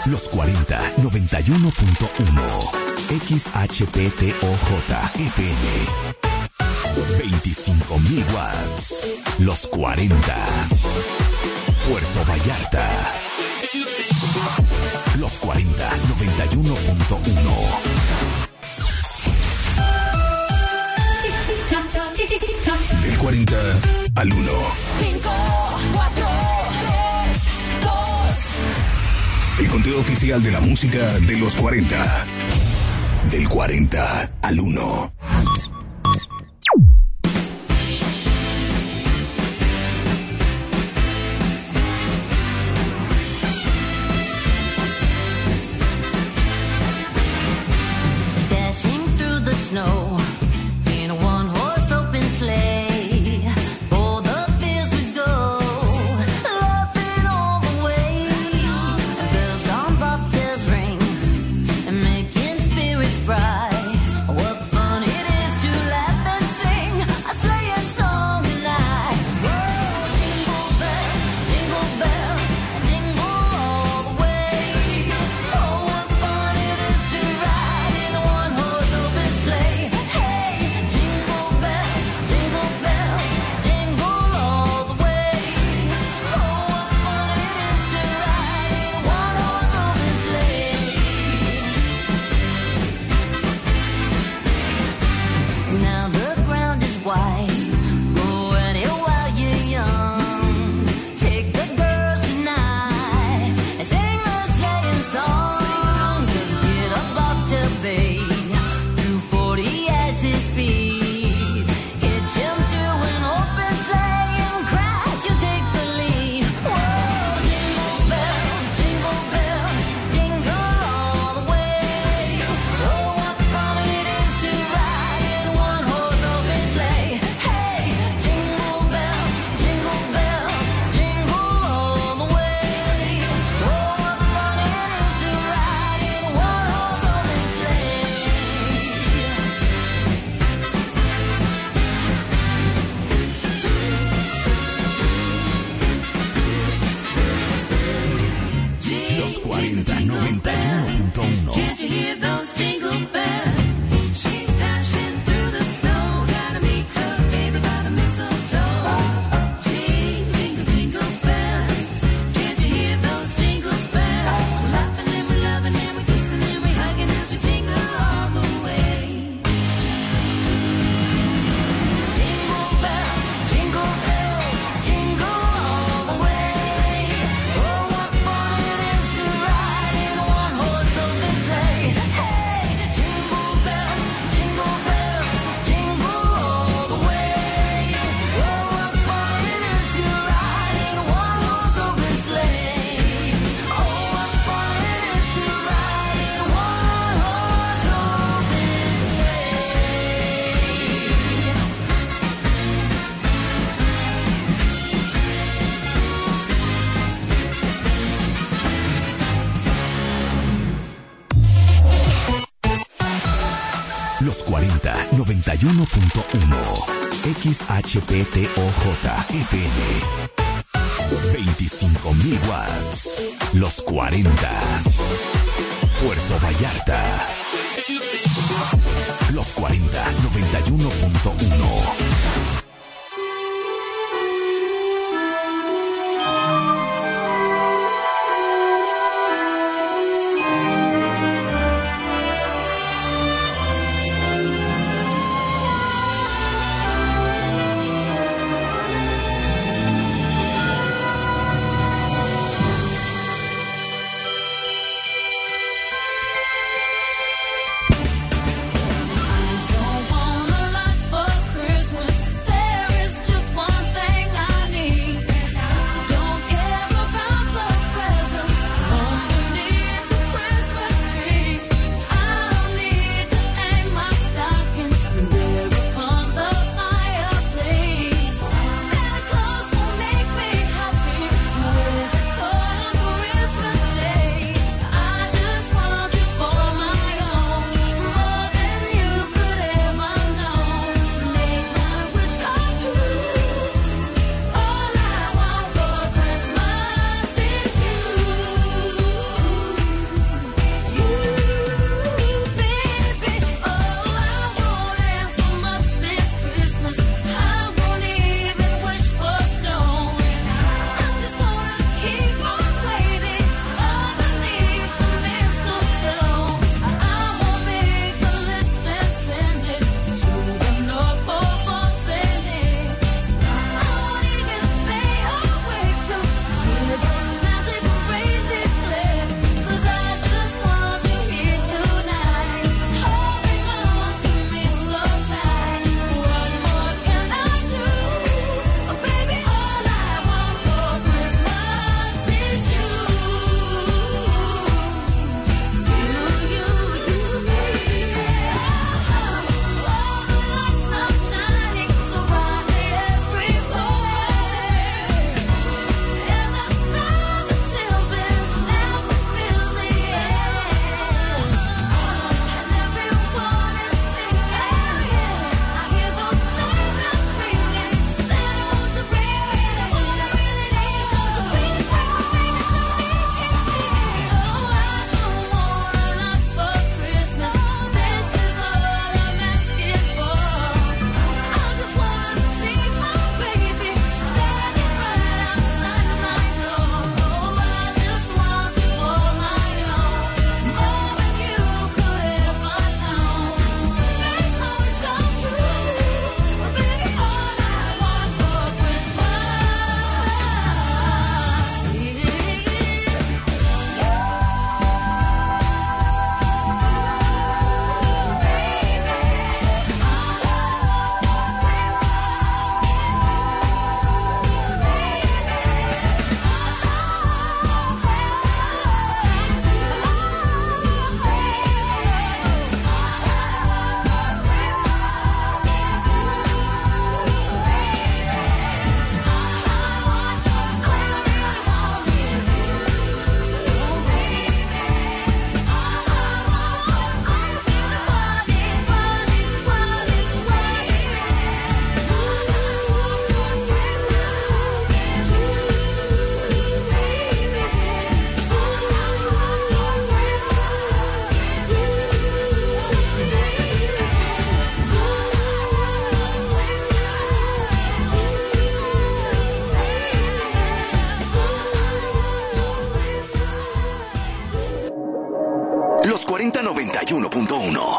Los 40 91.1 XHPTOJ FM 25.000 watts. Los 40 Puerto Vallarta. Los 40 91.1 Del 40 al 1. 5, 4, 3, 2. El conteo oficial de la música de los 40. Del 40 al 1. Dashing through the snow in a one-horse open sleigh. For the fields we go, laughing all the way. Bells on bobtails ring and making spirits bright. What fun it is to laugh and sing a sleighing song tonight. Whoa, jingle bells, jingle all the way. Oh, what fun it is to ride in a one-horse open sleigh. Hey, jingle bells, jingle all the way. Oh, what fun it is to ride in a one-horse open sleigh. Now the ground is white. Go at it while you're young. Take the girls tonight and sing a sleighing song. Just get a bobtail, babe, do 40 as his speed. Hitch him to an open sleigh and crack, you take the lead. Whoa, jingle bells, jingle all the way. Oh, what fun it is to ride in a one-horse open sleigh. Hey, jingle bells, jingle all the way. Oh, what fun it is to ride in a one-horse open sleigh. Los 40 91.1 Can't you hear those jingle bells? She's dashing through the snow. Gotta meet her baby by the mistletoe. Jingle, jingle bells. Can't you hear those jingle bells? We're laughing and we're loving and we're kissing and we're hugging as we jingle all the way. Jingle bells, jingle all the way. Oh, what fun it is to ride in a one-horse open sleigh. Hey, jingle bells, jingle all the way. Oh, what fun it is to ride in a one-horse open sleigh. Oh, what fun it is to ride in a one-horse open Los 40 91.1 XHPTOJ FM 25.000 watts. Los 40 Puerto Vallarta. Los 40 91.1 Don't want a lot for Christmas. 4091.1.